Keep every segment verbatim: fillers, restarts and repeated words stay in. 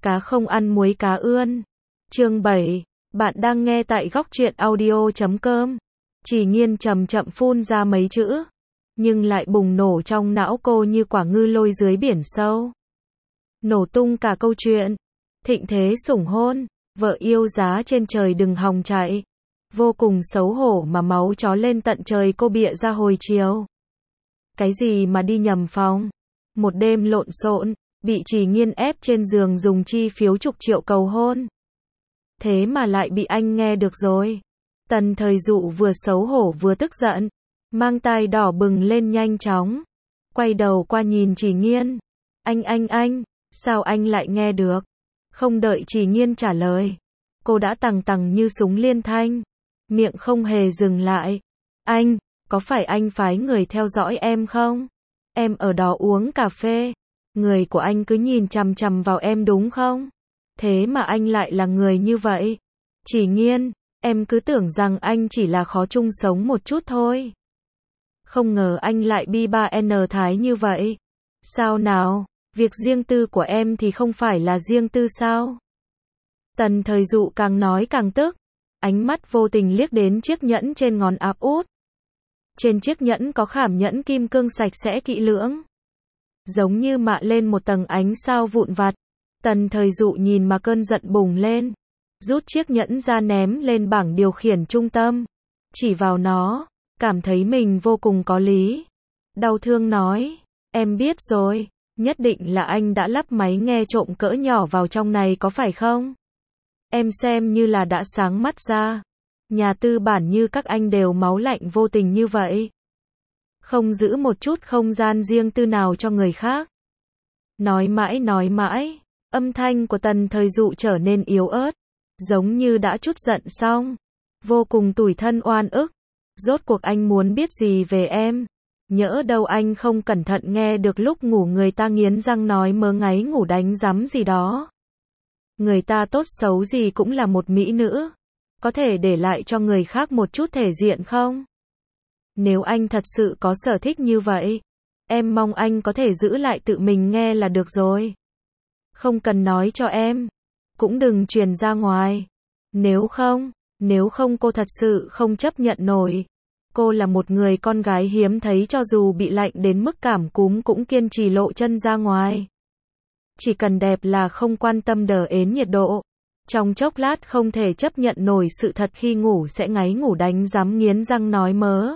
Cá không ăn muối cá ươn. Chương bảy. Bạn đang nghe tại góc truyện audio chấm com. Chỉ Nghiên chậm chậm phun ra mấy chữ, nhưng lại bùng nổ trong não cô như quả ngư lôi dưới biển sâu. Nổ tung cả câu chuyện. Thịnh thế sủng hôn, vợ yêu giá trên trời đừng hòng chạy. Vô cùng xấu hổ mà máu chó lên tận trời cô bịa ra hồi chiều. Cái gì mà đi nhầm phòng? Một đêm lộn xộn, bị Chỉ Nghiên ép trên giường dùng chi phiếu chục triệu cầu hôn. Thế mà lại bị anh nghe được rồi. Tần Thời Dụ vừa xấu hổ vừa tức giận, mang tai đỏ bừng lên nhanh chóng. Quay đầu qua nhìn Chỉ Nghiên. Anh anh anh, sao anh lại nghe được? Không đợi Chỉ Nghiên trả lời, cô đã tằng tằng như súng liên thanh, miệng không hề dừng lại. Anh, có phải anh phái người theo dõi em không? Em ở đó uống cà phê, người của anh cứ nhìn chằm chằm vào em đúng không? Thế mà anh lại là người như vậy. Chỉ Nghiên, em cứ tưởng rằng anh chỉ là khó chung sống một chút thôi. Không ngờ anh lại bi ba en thái như vậy. Sao nào, việc riêng tư của em thì không phải là riêng tư sao? Tần Thời Dụ càng nói càng tức, ánh mắt vô tình liếc đến chiếc nhẫn trên ngón áp út. Trên chiếc nhẫn có khảm nhẫn kim cương sạch sẽ kỹ lưỡng, giống như mạ lên một tầng ánh sao vụn vặt. Tần Thời Dụ nhìn mà cơn giận bùng lên, rút chiếc nhẫn ra ném lên bảng điều khiển trung tâm, chỉ vào nó, cảm thấy mình vô cùng có lý. Đau thương nói, em biết rồi, nhất định là anh đã lắp máy nghe trộm cỡ nhỏ vào trong này có phải không? Em xem như là đã sáng mắt ra. Nhà tư bản như các anh đều máu lạnh vô tình như vậy. Không giữ một chút không gian riêng tư nào cho người khác. Nói mãi nói mãi, âm thanh của Tần Thời Dụ trở nên yếu ớt, giống như đã trút giận xong, vô cùng tủi thân oan ức. Rốt cuộc anh muốn biết gì về em? Nhỡ đâu anh không cẩn thận nghe được lúc ngủ người ta nghiến răng nói mớ ngáy ngủ đánh rắm gì đó. Người ta tốt xấu gì cũng là một mỹ nữ, có thể để lại cho người khác một chút thể diện không? Nếu anh thật sự có sở thích như vậy, em mong anh có thể giữ lại tự mình nghe là được rồi. Không cần nói cho em, cũng đừng truyền ra ngoài. Nếu không, nếu không cô thật sự không chấp nhận nổi. Cô là một người con gái hiếm thấy cho dù bị lạnh đến mức cảm cúm cũng kiên trì lộ chân ra ngoài. Chỉ cần đẹp là không quan tâm đờ ến nhiệt độ. Trong chốc lát không thể chấp nhận nổi sự thật khi ngủ sẽ ngáy ngủ đánh rắm nghiến răng nói mớ.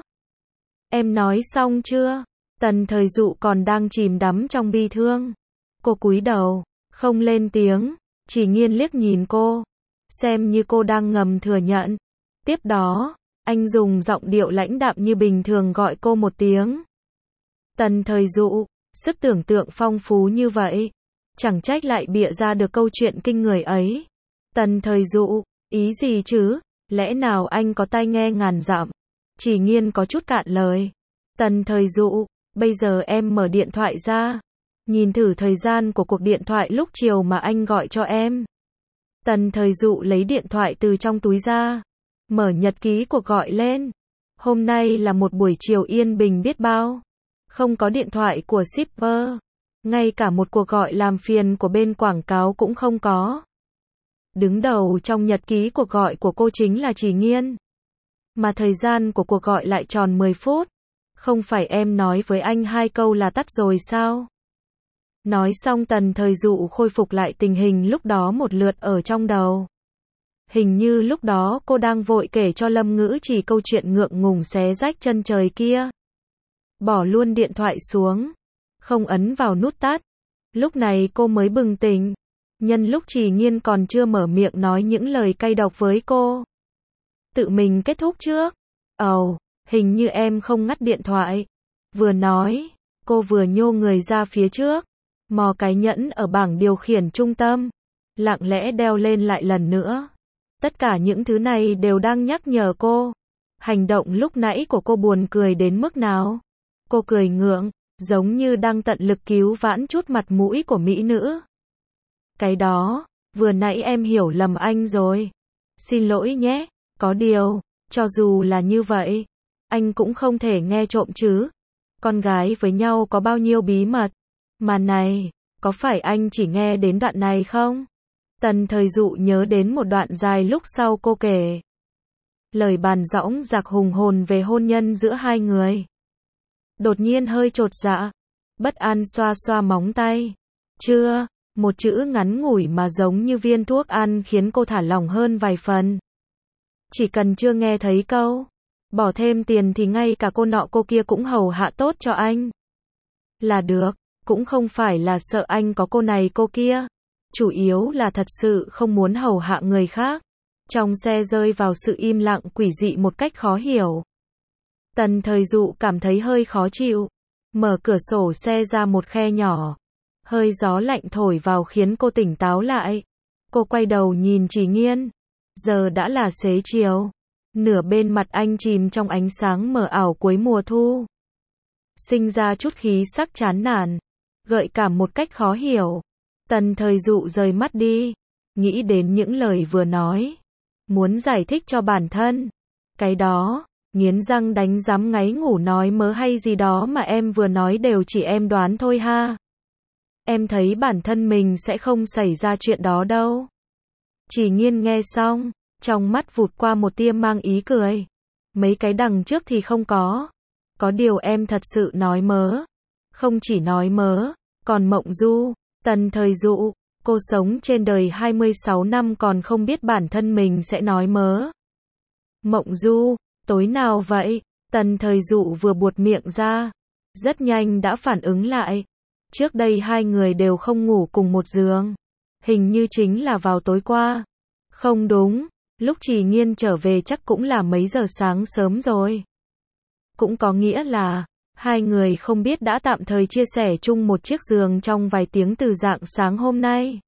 Em nói xong chưa? Tần Thời Dụ còn đang chìm đắm trong bi thương. Cô cúi đầu, không lên tiếng, Chỉ Nghiên liếc nhìn cô, xem như cô đang ngầm thừa nhận. Tiếp đó, anh dùng giọng điệu lãnh đạm như bình thường gọi cô một tiếng. Tần Thời Dụ, sức tưởng tượng phong phú như vậy, chẳng trách lại bịa ra được câu chuyện kinh người ấy. Tần Thời Dụ, ý gì chứ? Lẽ nào anh có tai nghe ngàn dặm? Chỉ Nghiên có chút cạn lời. Tần Thời Dụ, bây giờ em mở điện thoại ra, nhìn thử thời gian của cuộc điện thoại lúc chiều mà anh gọi cho em. Tần Thời Dụ lấy điện thoại từ trong túi ra, mở nhật ký cuộc gọi lên. Hôm nay là một buổi chiều yên bình biết bao. Không có điện thoại của shipper, ngay cả một cuộc gọi làm phiền của bên quảng cáo cũng không có. Đứng đầu trong nhật ký cuộc gọi của cô chính là Chỉ Nghiên. Mà thời gian của cuộc gọi lại tròn mười phút. Không phải em nói với anh hai câu là tắt rồi sao? Nói xong Tần Thời Dụ khôi phục lại tình hình lúc đó một lượt ở trong đầu. Hình như lúc đó cô đang vội kể cho Lâm Ngữ Chỉ câu chuyện ngượng ngùng xé rách chân trời kia. Bỏ luôn điện thoại xuống, không ấn vào nút tắt. Lúc này cô mới bừng tỉnh. Nhân lúc Chỉ Nghiên còn chưa mở miệng nói những lời cay độc với cô. Tự mình kết thúc trước. Ồ, oh, hình như em không ngắt điện thoại. Vừa nói, cô vừa nhô người ra phía trước, mò cái nhẫn ở bảng điều khiển trung tâm, lặng lẽ đeo lên lại lần nữa. Tất cả những thứ này đều đang nhắc nhở cô. Hành động lúc nãy của cô buồn cười đến mức nào. Cô cười ngượng, giống như đang tận lực cứu vãn chút mặt mũi của mỹ nữ. Cái đó, vừa nãy em hiểu lầm anh rồi. Xin lỗi nhé, có điều, cho dù là như vậy, anh cũng không thể nghe trộm chứ. Con gái với nhau có bao nhiêu bí mật. Mà này, có phải anh chỉ nghe đến đoạn này không? Tần Thời Dụ nhớ đến một đoạn dài lúc sau cô kể. Lời bàn dõng dạc hùng hồn về hôn nhân giữa hai người. Đột nhiên hơi chột dạ, bất an xoa xoa móng tay. Chưa, một chữ ngắn ngủi mà giống như viên thuốc ăn khiến cô thả lỏng hơn vài phần. Chỉ cần chưa nghe thấy câu, bỏ thêm tiền thì ngay cả cô nọ cô kia cũng hầu hạ tốt cho anh. Là được, cũng không phải là sợ anh có cô này cô kia. Chủ yếu là thật sự không muốn hầu hạ người khác. Trong xe rơi vào sự im lặng quỷ dị một cách khó hiểu. Tần Thời Dụ cảm thấy hơi khó chịu. Mở cửa sổ xe ra một khe nhỏ. Hơi gió lạnh thổi vào khiến cô tỉnh táo lại. Cô quay đầu nhìn Chỉ Nghiên. Giờ đã là xế chiều. Nửa bên mặt anh chìm trong ánh sáng mờ ảo cuối mùa thu. Sinh ra chút khí sắc chán nản. Gợi cảm một cách khó hiểu. Tần Thời Dụ rời mắt đi. Nghĩ đến những lời vừa nói. Muốn giải thích cho bản thân. Cái đó, nghiến răng đánh giám ngáy ngủ nói mớ hay gì đó mà em vừa nói đều chỉ em đoán thôi ha. Em thấy bản thân mình sẽ không xảy ra chuyện đó đâu. Chỉ Nghiên nghe xong, trong mắt vụt qua một tia mang ý cười. Mấy cái đằng trước thì không có. Có điều em thật sự nói mớ. Không chỉ nói mớ, còn mộng du. Tần Thời Dụ, cô sống trên đời hai mươi sáu năm còn không biết bản thân mình sẽ nói mớ. Mộng du, tối nào vậy? Tần Thời Dụ vừa buột miệng ra, rất nhanh đã phản ứng lại. Trước đây hai người đều không ngủ cùng một giường. Hình như chính là vào tối qua. Không đúng, lúc Chỉ Nghiên trở về chắc cũng là mấy giờ sáng sớm rồi. Cũng có nghĩa là, hai người không biết đã tạm thời chia sẻ chung một chiếc giường trong vài tiếng từ rạng sáng hôm nay.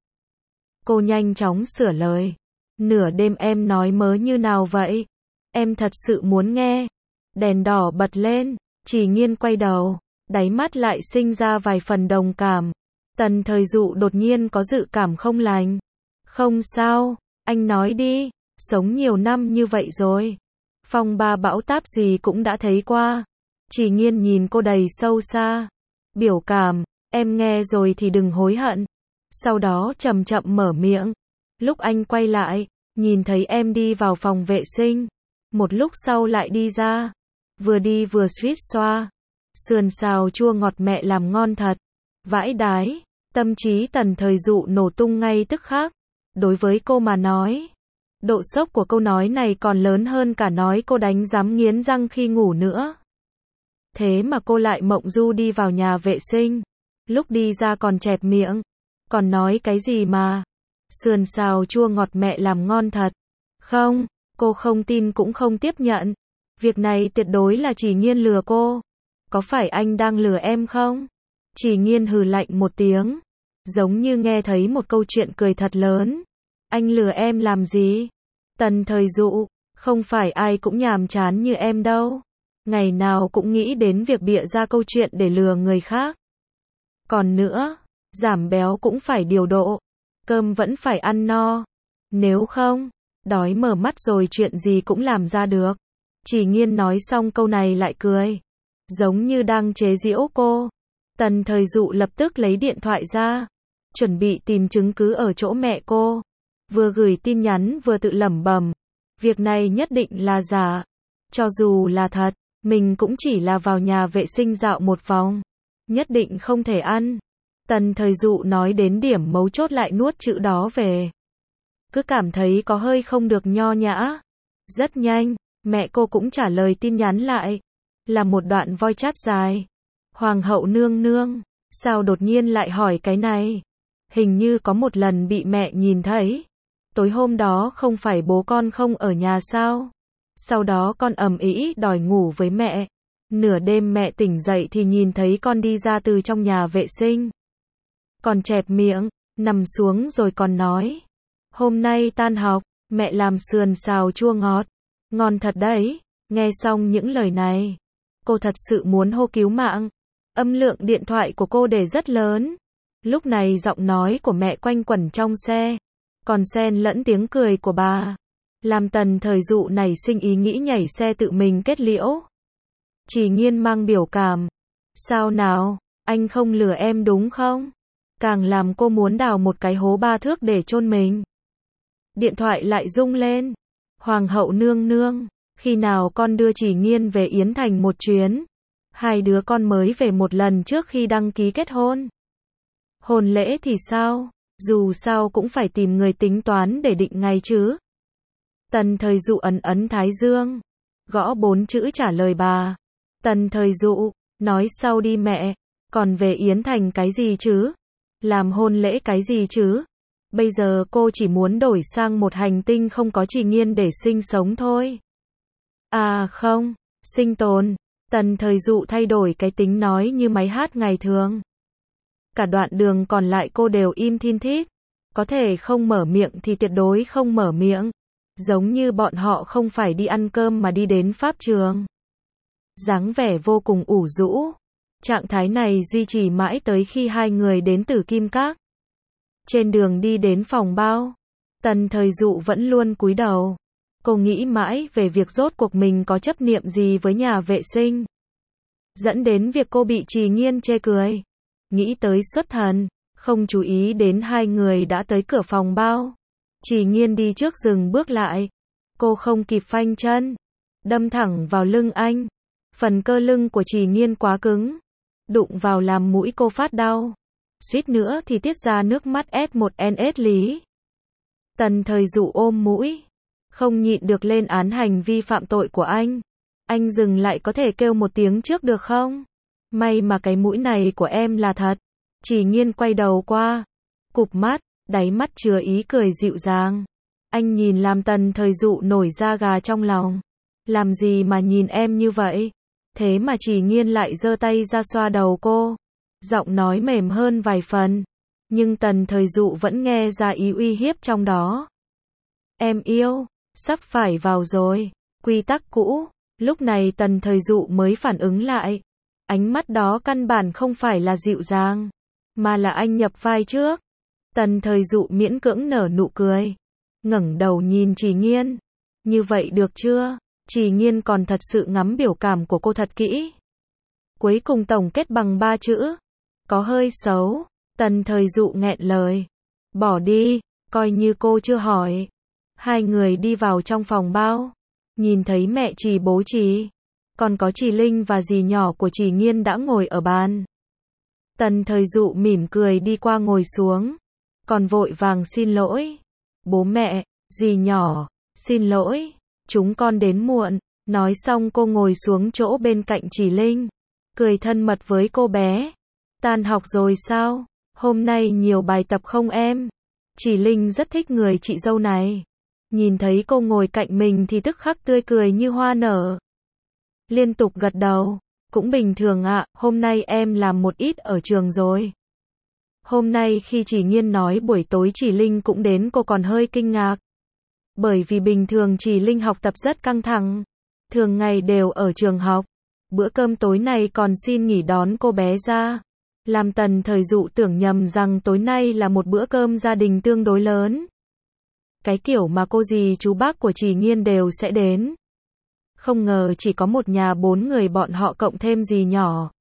Cô nhanh chóng sửa lời. Nửa đêm em nói mớ như nào vậy? Em thật sự muốn nghe. Đèn đỏ bật lên, Chỉ Nghiên quay đầu, đáy mắt lại sinh ra vài phần đồng cảm. Tần Thời Dụ đột nhiên có dự cảm không lành. Không sao, anh nói đi, sống nhiều năm như vậy rồi. Phong ba bão táp gì cũng đã thấy qua. Chỉ Nghiên nhìn cô đầy sâu xa. Biểu cảm, em nghe rồi thì đừng hối hận. Sau đó chậm chậm mở miệng. Lúc anh quay lại, nhìn thấy em đi vào phòng vệ sinh. Một lúc sau lại đi ra. Vừa đi vừa suýt xoa. Sườn xào chua ngọt mẹ làm ngon thật. Vãi đái, tâm trí Tần Thời Dụ nổ tung ngay tức khắc. Đối với cô mà nói, độ sốc của câu nói này còn lớn hơn cả nói cô đánh giám nghiến răng khi ngủ nữa. Thế mà cô lại mộng du đi vào nhà vệ sinh. Lúc đi ra còn chẹp miệng. Còn nói cái gì mà? Sườn xào chua ngọt mẹ làm ngon thật. Không, cô không tin cũng không tiếp nhận. Việc này tuyệt đối là Chỉ Nghiên lừa cô. Có phải anh đang lừa em không? Chỉ Nghiên hừ lạnh một tiếng. Giống như nghe thấy một câu chuyện cười thật lớn. Anh lừa em làm gì? Tần Thời Dụ, không phải ai cũng nhàm chán như em đâu. Ngày nào cũng nghĩ đến việc bịa ra câu chuyện để lừa người khác. Còn nữa, giảm béo cũng phải điều độ. Cơm vẫn phải ăn no. Nếu không, đói mở mắt rồi chuyện gì cũng làm ra được. Chỉ Nghiên nói xong câu này lại cười. Giống như đang chế giễu cô. Tần Thời Dụ lập tức lấy điện thoại ra. Chuẩn bị tìm chứng cứ ở chỗ mẹ cô. Vừa gửi tin nhắn vừa tự lẩm bẩm. Việc này nhất định là giả. Cho dù là thật, mình cũng chỉ là vào nhà vệ sinh dạo một vòng. Nhất định không thể ăn. Tần Thời Dụ nói đến điểm mấu chốt lại nuốt chữ đó về. Cứ cảm thấy có hơi không được nho nhã. Rất nhanh, mẹ cô cũng trả lời tin nhắn lại. Là một đoạn voice chat dài. Hoàng hậu nương nương, sao đột nhiên lại hỏi cái này? Hình như có một lần bị mẹ nhìn thấy. Tối hôm đó không phải bố con không ở nhà sao? Sau đó con ầm ĩ đòi ngủ với mẹ. Nửa đêm mẹ tỉnh dậy thì nhìn thấy con đi ra từ trong nhà vệ sinh. Còn chẹp miệng, nằm xuống rồi còn nói. Hôm nay tan học, mẹ làm sườn xào chua ngọt. Ngon thật đấy. Nghe xong những lời này, cô thật sự muốn hô cứu mạng. Âm lượng điện thoại của cô để rất lớn. Lúc này giọng nói của mẹ quanh quẩn trong xe. Còn xen lẫn tiếng cười của bà. Làm Tần Thời Dụ nảy sinh ý nghĩ nhảy xe tự mình kết liễu. Chỉ Nghiên mang biểu cảm. Sao nào, anh không lừa em đúng không? càng làm cô muốn đào một cái hố ba thước để chôn mình. Điện thoại lại rung lên. Hoàng hậu nương nương, khi nào con đưa Chỉ Nghiên về Yến Thành một chuyến? Hai đứa con mới về một lần trước khi đăng ký kết hôn. Hôn lễ thì sao? Dù sao cũng phải tìm người tính toán để định ngày chứ. Tần Thời Dụ ấn ấn thái dương, gõ bốn chữ trả lời bà. Tần Thời Dụ, nói sau đi mẹ, còn về Yến Thành cái gì chứ? Làm hôn lễ cái gì chứ? Bây giờ cô chỉ muốn đổi sang một hành tinh không có Chỉ Nghiên để sinh sống thôi. À không, sinh tồn. Tần Thời Dụ thay đổi cái tính nói như máy hát ngày thường. Cả đoạn đường còn lại cô đều im thin thít. Có thể không mở miệng thì tuyệt đối không mở miệng. Giống như bọn họ không phải đi ăn cơm mà đi đến pháp trường. Dáng vẻ vô cùng ủ rũ. Trạng thái này duy trì mãi tới khi hai người đến Tử Kim Các. Trên đường đi đến phòng bao, Tần Thời Dụ vẫn luôn cúi đầu. Cô nghĩ mãi về việc rốt cuộc mình có chấp niệm gì với nhà vệ sinh. Dẫn đến việc cô bị Chỉ Nghiên chê cười. Nghĩ tới xuất thần, không chú ý đến hai người đã tới cửa phòng bao. Chỉ Nghiên đi trước dừng bước lại. Cô không kịp phanh chân, đâm thẳng vào lưng anh. Phần cơ lưng của Chỉ Nghiên quá cứng, đụng vào làm mũi cô phát đau. Suýt nữa thì tiết ra nước mắt S một N S lý. Tần Thời Dụ ôm mũi, không nhịn được lên án hành vi phạm tội của anh. Anh dừng lại có thể kêu một tiếng trước được không? May mà cái mũi này của em là thật. Chỉ Nghiên quay đầu qua, cụp mắt, đáy mắt chứa ý cười dịu dàng. Anh nhìn làm Tần Thời Dụ nổi da gà trong lòng. Làm gì mà nhìn em như vậy? Thế mà Chỉ Nghiên lại giơ tay ra xoa đầu cô. Giọng nói mềm hơn vài phần. Nhưng Tần Thời Dụ vẫn nghe ra ý uy hiếp trong đó. Em yêu, sắp phải vào rồi. Quy tắc cũ. Lúc này Tần Thời Dụ mới phản ứng lại. Ánh mắt đó căn bản không phải là dịu dàng, mà là anh nhập vai trước. Tần Thời Dụ miễn cưỡng nở nụ cười, ngẩng đầu nhìn Chỉ Nghiên. Như vậy được chưa? Chỉ Nghiên còn thật sự ngắm biểu cảm của cô thật kỹ. Cuối cùng tổng kết bằng ba chữ. Có hơi xấu. Tần Thời Dụ nghẹn lời. Bỏ đi, coi như cô chưa hỏi. Hai người đi vào trong phòng bao. Nhìn thấy mẹ Chỉ, bố Chỉ, còn có Chỉ Linh và dì nhỏ của Chỉ Nghiên đã ngồi ở bàn. Tần Thời Dụ mỉm cười đi qua ngồi xuống. Còn vội vàng xin lỗi. Bố mẹ, dì nhỏ, xin lỗi. Chúng con đến muộn. Nói xong cô ngồi xuống chỗ bên cạnh Chỉ Linh. Cười thân mật với cô bé. Tan học rồi sao? Hôm nay nhiều bài tập không em? Chỉ Linh rất thích người chị dâu này. Nhìn thấy cô ngồi cạnh mình thì tức khắc tươi cười như hoa nở. Liên tục gật đầu. Cũng bình thường ạ, hôm nay em làm một ít ở trường rồi. Hôm nay khi Chỉ Nghiên nói buổi tối Chỉ Linh cũng đến, cô còn hơi kinh ngạc. Bởi vì bình thường Chỉ Linh học tập rất căng thẳng. Thường ngày đều ở trường học. Bữa cơm tối này còn xin nghỉ đón cô bé ra. Làm Tần Thời Dụ tưởng nhầm rằng tối nay là một bữa cơm gia đình tương đối lớn. Cái kiểu mà cô dì chú bác của Chỉ Nghiên đều sẽ đến. Không ngờ chỉ có một nhà bốn người bọn họ cộng thêm dì nhỏ.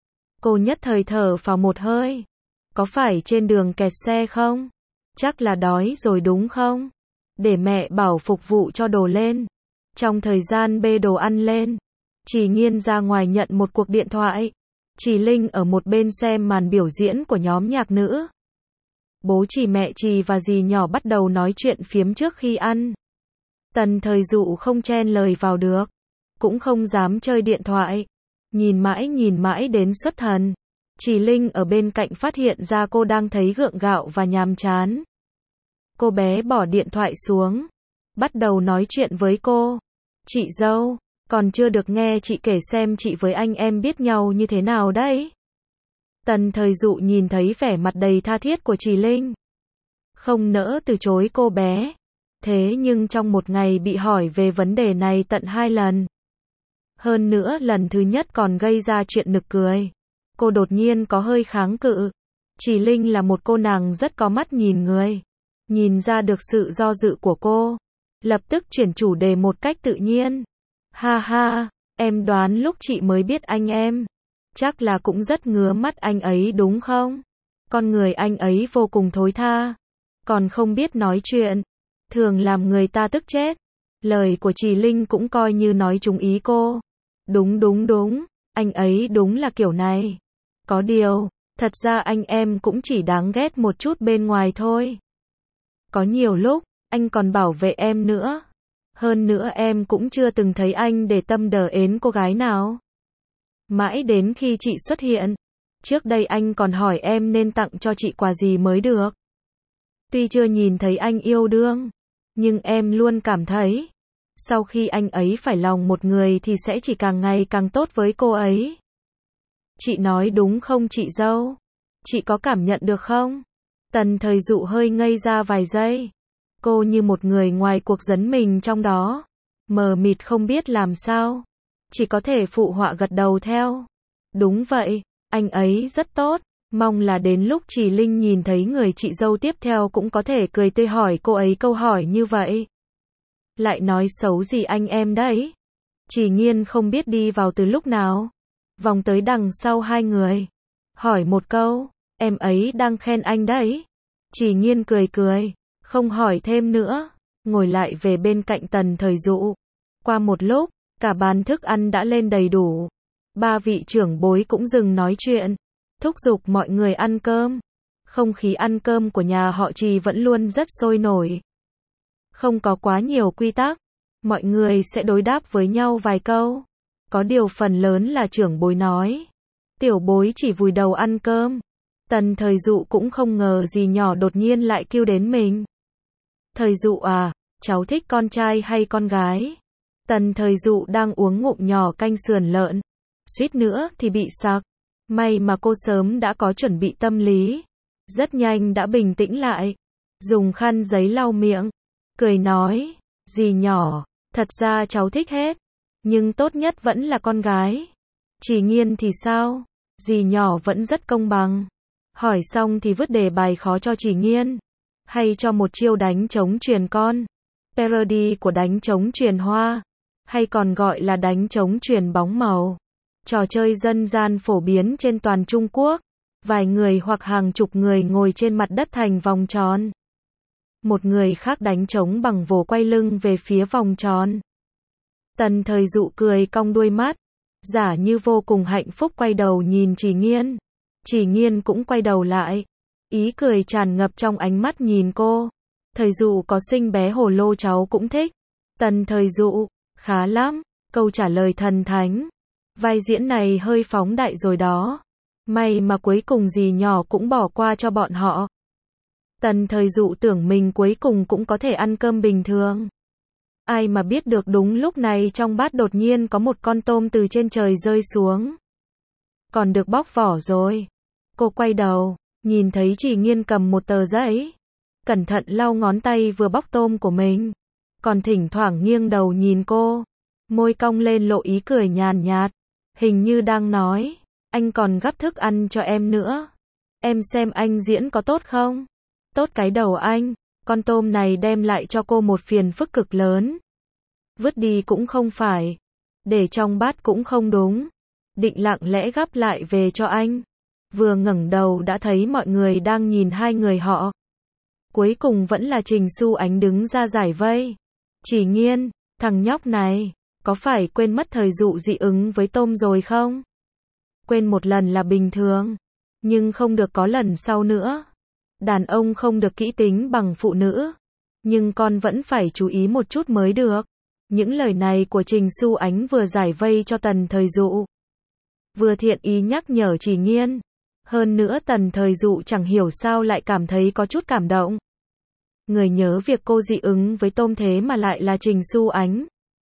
Cô nhất thời thở phào một hơi. Có phải trên đường kẹt xe không? Chắc là đói rồi đúng không? Để mẹ bảo phục vụ cho đồ lên. Trong thời gian bê đồ ăn lên, Chỉ Nghiên ra ngoài nhận một cuộc điện thoại. Chỉ Linh ở một bên xem màn biểu diễn của nhóm nhạc nữ. Bố Chỉ, mẹ Chỉ và dì nhỏ bắt đầu nói chuyện phiếm trước khi ăn. Tần Thời Dụ không chen lời vào được, cũng không dám chơi điện thoại. Nhìn mãi nhìn mãi đến xuất thần. Chỉ Linh ở bên cạnh phát hiện ra cô đang thấy gượng gạo và nhàm chán. Cô bé bỏ điện thoại xuống, bắt đầu nói chuyện với cô. Chị dâu, còn chưa được nghe chị kể xem chị với anh em biết nhau như thế nào đấy. Tần Thời Dụ nhìn thấy vẻ mặt đầy tha thiết của Chỉ Linh, không nỡ từ chối cô bé. Thế nhưng trong một ngày bị hỏi về vấn đề này tận hai lần. Hơn nữa lần thứ nhất còn gây ra chuyện nực cười. Cô đột nhiên có hơi kháng cự. Chỉ Linh là một cô nàng rất có mắt nhìn người. Nhìn ra được sự do dự của cô. Lập tức chuyển chủ đề một cách tự nhiên. Ha ha, em đoán lúc chị mới biết anh em. Chắc là cũng rất ngứa mắt anh ấy đúng không? Con người anh ấy vô cùng thối tha, còn không biết nói chuyện, thường làm người ta tức chết. Lời của Trì Linh cũng coi như nói trúng ý cô. Đúng đúng đúng, anh ấy đúng là kiểu này. Có điều, thật ra anh em cũng chỉ đáng ghét một chút bên ngoài thôi. Có nhiều lúc, anh còn bảo vệ em nữa. Hơn nữa em cũng chưa từng thấy anh để tâm đờ ến cô gái nào. Mãi đến khi chị xuất hiện, trước đây anh còn hỏi em nên tặng cho chị quà gì mới được. Tuy chưa nhìn thấy anh yêu đương, nhưng em luôn cảm thấy, sau khi anh ấy phải lòng một người thì sẽ chỉ càng ngày càng tốt với cô ấy. Chị nói đúng không chị dâu? Chị có cảm nhận được không? Tần Thời Dụ hơi ngây ra vài giây. Cô như một người ngoài cuộc dấn mình trong đó, mờ mịt không biết làm sao. Chỉ có thể phụ họa gật đầu theo. Đúng vậy, anh ấy rất tốt. Mong là đến lúc Trì Linh nhìn thấy người chị dâu tiếp theo cũng có thể cười tươi hỏi cô ấy câu hỏi như vậy. Lại nói xấu gì anh em đấy? Trì Nghiên không biết đi vào từ lúc nào. Vòng tới đằng sau hai người. Hỏi một câu, em ấy đang khen anh đấy. Trì Nghiên cười cười, không hỏi thêm nữa. Ngồi lại về bên cạnh Tần Thời Dụ. Qua một lúc, cả bàn thức ăn đã lên đầy đủ. Ba vị trưởng bối cũng dừng nói chuyện, thúc giục mọi người ăn cơm. Không khí ăn cơm của nhà họ Trì vẫn luôn rất sôi nổi. Không có quá nhiều quy tắc, mọi người sẽ đối đáp với nhau vài câu. Có điều phần lớn là trưởng bối nói. Tiểu bối chỉ vùi đầu ăn cơm. Tần Thời Dụ cũng không ngờ dì nhỏ đột nhiên lại kêu đến mình. Thời Dụ à, cháu thích con trai hay con gái? Tần Thời Dụ đang uống ngụm nhỏ canh sườn lợn. Suýt nữa thì bị sặc. May mà cô sớm đã có chuẩn bị tâm lý. Rất nhanh đã bình tĩnh lại. Dùng khăn giấy lau miệng. Cười nói, dì nhỏ, thật ra cháu thích hết. Nhưng tốt nhất vẫn là con gái. Trì Nghiên thì sao? Dì nhỏ vẫn rất công bằng. Hỏi xong thì vứt đề bài khó cho Trì Nghiên. Hay cho một chiêu đánh trống truyền con. Parody của đánh trống truyền hoa. Hay còn gọi là đánh trống truyền bóng màu. Trò chơi dân gian phổ biến trên toàn Trung Quốc. Vài người hoặc hàng chục người ngồi trên mặt đất thành vòng tròn. Một người khác đánh trống bằng vồ quay lưng về phía vòng tròn. Tần Thời Dụ cười cong đuôi mắt, giả như vô cùng hạnh phúc quay đầu nhìn Trì Nghiên. Trì Nghiên cũng quay đầu lại, ý cười tràn ngập trong ánh mắt nhìn cô. Thời Dụ có sinh bé hồ lô cháu cũng thích. Tần Thời Dụ, khá lắm, câu trả lời thần thánh. Vai diễn này hơi phóng đại rồi đó. May mà cuối cùng dì nhỏ cũng bỏ qua cho bọn họ. Tần Thời Dụ tưởng mình cuối cùng cũng có thể ăn cơm bình thường. Ai mà biết được đúng lúc này trong bát đột nhiên có một con tôm từ trên trời rơi xuống. Còn được bóc vỏ rồi. Cô quay đầu, nhìn thấy Trì Nghiên cầm một tờ giấy. Cẩn thận lau ngón tay vừa bóc tôm của mình. Còn thỉnh thoảng nghiêng đầu nhìn cô. Môi cong lên lộ ý cười nhàn nhạt. Hình như đang nói, anh còn gắp thức ăn cho em nữa. Em xem anh diễn có tốt không? Tốt cái đầu anh. Con tôm này đem lại cho cô một phiền phức cực lớn. Vứt đi cũng không phải. Để trong bát cũng không đúng. Định lặng lẽ gắp lại về cho anh. Vừa ngẩng đầu đã thấy mọi người đang nhìn hai người họ. Cuối cùng vẫn là Trình Xu Ánh đứng ra giải vây. Trì Nghiên, thằng nhóc này, có phải quên mất Thời Dụ dị ứng với tôm rồi không? Quên một lần là bình thường. Nhưng không được có lần sau nữa. Đàn ông không được kỹ tính bằng phụ nữ. Nhưng con vẫn phải chú ý một chút mới được. Những lời này của Trình Xu Ánh vừa giải vây cho Tần Thời Dụ. Vừa thiện ý nhắc nhở Trì Nghiên. Hơn nữa Tần Thời Dụ chẳng hiểu sao lại cảm thấy có chút cảm động. Người nhớ việc cô dị ứng với tôm thế mà lại là Trình Xu Ánh.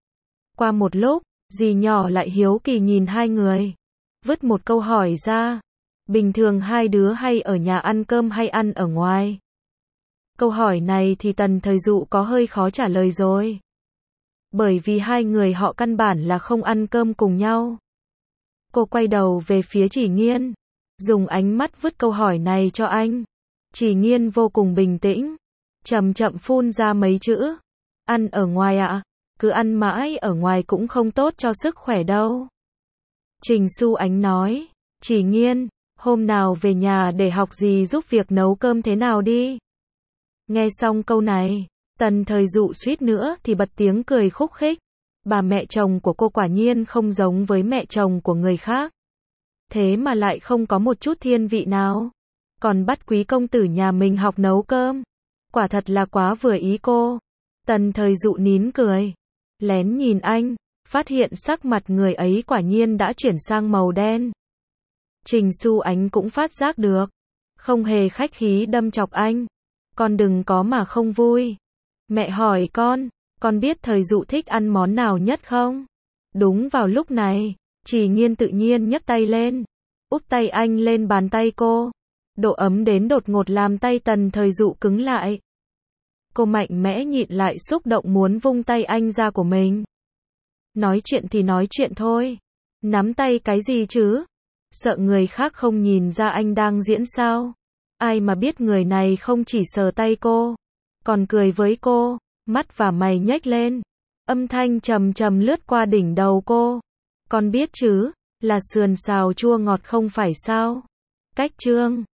Qua một lúc, dì nhỏ lại hiếu kỳ nhìn hai người. Vứt một câu hỏi ra. Bình thường hai đứa hay ở nhà ăn cơm hay ăn ở ngoài? Câu hỏi này thì Tần Thời Dụ có hơi khó trả lời rồi. Bởi vì hai người họ căn bản là không ăn cơm cùng nhau. Cô quay đầu về phía Trì Nghiên. Dùng ánh mắt vứt câu hỏi này cho anh. Trì Nghiên vô cùng bình tĩnh. Chậm chậm phun ra mấy chữ. Ăn ở ngoài ạ. À? Cứ ăn mãi ở ngoài cũng không tốt cho sức khỏe đâu. Trình Xu Ánh nói. Trì Nghiên, Hôm nào về nhà để học dì giúp việc nấu cơm thế nào đi. Nghe xong câu này, Tần Thời Dụ suýt nữa thì bật tiếng cười khúc khích. Bà mẹ chồng của cô quả nhiên không giống với mẹ chồng của người khác. Thế mà lại không có một chút thiên vị nào. Còn bắt quý công tử nhà mình học nấu cơm. Quả thật là quá vừa ý cô. Tần Thời Dụ nín cười. Lén nhìn anh, phát hiện sắc mặt người ấy quả nhiên đã chuyển sang màu đen. Trình Xu Ánh cũng phát giác được. Không hề khách khí đâm chọc anh. Con đừng có mà không vui. Mẹ hỏi con, con biết Thời Dụ thích ăn món nào nhất không? Đúng vào lúc này, Trì Nghiên tự nhiên nhấc tay lên. Úp tay anh lên bàn tay cô. Độ ấm đến đột ngột làm tay Tần Thời Dụ cứng lại. Cô mạnh mẽ nhịn lại xúc động muốn vung tay anh ra của mình. Nói chuyện thì nói chuyện thôi. Nắm tay cái gì chứ? Sợ người khác không nhìn ra anh đang diễn sao? Ai mà biết người này không chỉ sờ tay cô, còn cười với cô, mắt và mày nhếch lên. Âm thanh trầm trầm lướt qua đỉnh đầu cô. Con biết chứ, là sườn xào chua ngọt không phải sao? Cách chương